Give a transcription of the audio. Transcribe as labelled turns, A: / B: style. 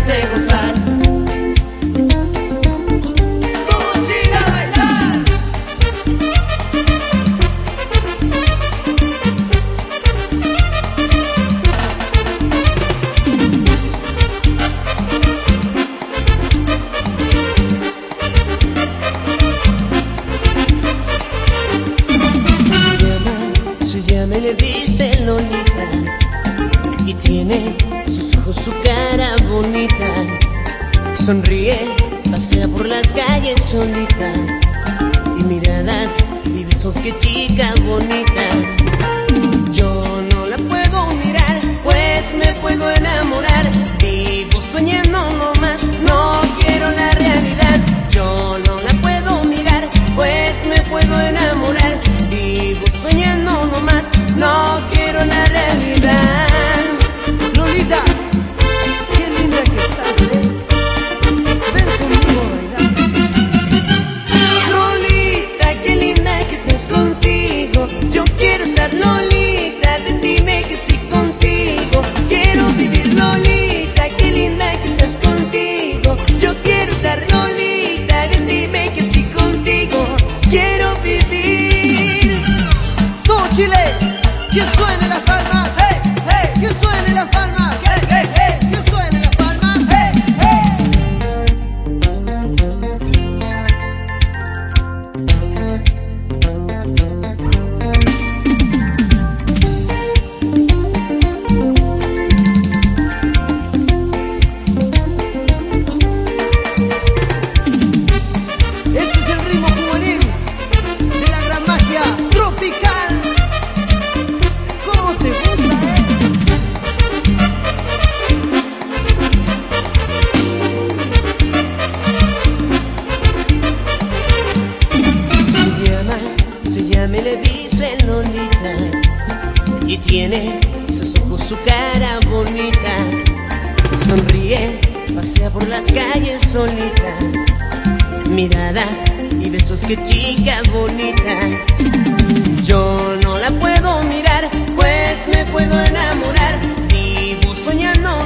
A: hacerte gozar.
B: Me le dice Lolita y tiene sus ojos, su cara bonita. Sonríe, pasea por las calles solita y miradas y besos, qué chica bonita. Yo no la puedo mirar, pues me puedo enamorar. Vivo soñando nomás, no quiero la realidad. Yo no la puedo mirar, pues me puedo enamorar. Vivo soñando nomás, no quiero la realidad.
A: Lolita, qué linda que estás, ven conmigo a bailar.
B: Lolita, qué linda que estés contigo. Yo quiero estar, Lolita, dime que sí contigo. Quiero vivir, Lolita, qué linda que estás contigo. Yo quiero estar, Lolita, dime que sí contigo. Quiero vivir.
A: Todo Chile, que suene las palmas, hey, hey, que suene las palmas, hey, hey, hey, que suene las palmas, hey, este es el ritmo juvenil de la gran magia tropical. ¿Cómo te gusta,
B: Se llama, le dice Lolita y tiene sus ojos, su cara bonita. Sonríe, pasea por las calles solita, miradas y besos, qué chica bonita. Yo no la puedo mirar, pues me puedo enamorar. Vivo soñando